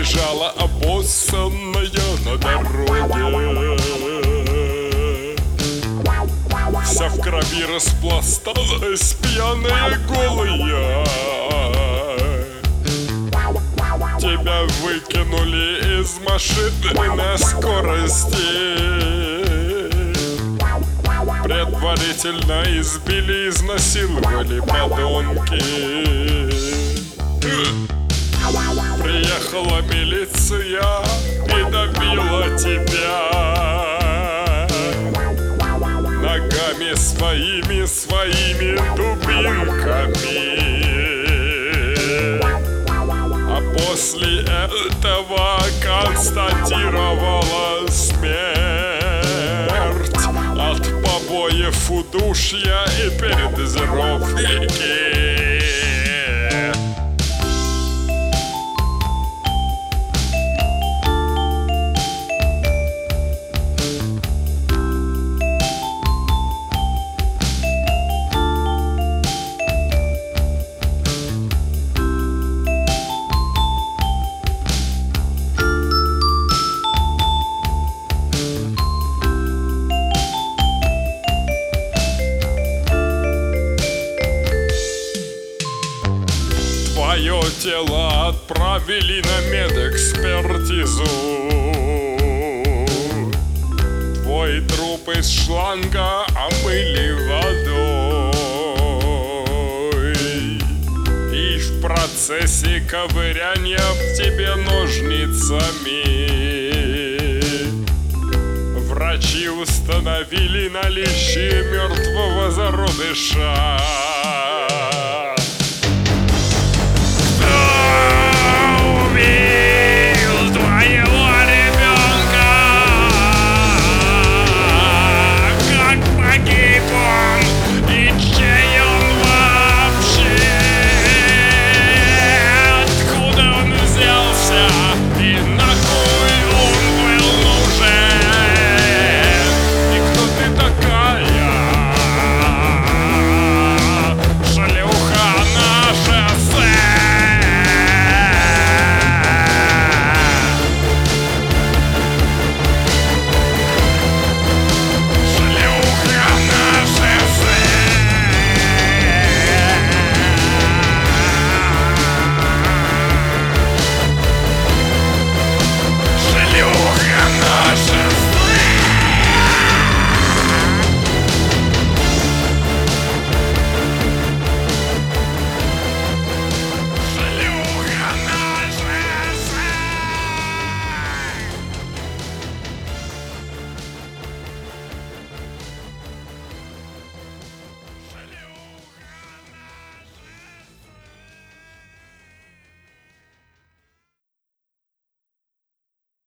лежала обоссанная на дороге. Вся в крови распласталась, пьяная голая. Тебя выкинули из машины на скорости. Предварительно избили, изнасиловали подонки. Приехала милиция и добила тебя ногами своими дубинками. А после этого констатировала смерть от побоев, удушья и передозировки. Твое тело отправили на медэкспертизу. Твой труп из шланга омыли водой. И в процессе ковыряния в тебе ножницами врачи установили наличие мертвого зародыша.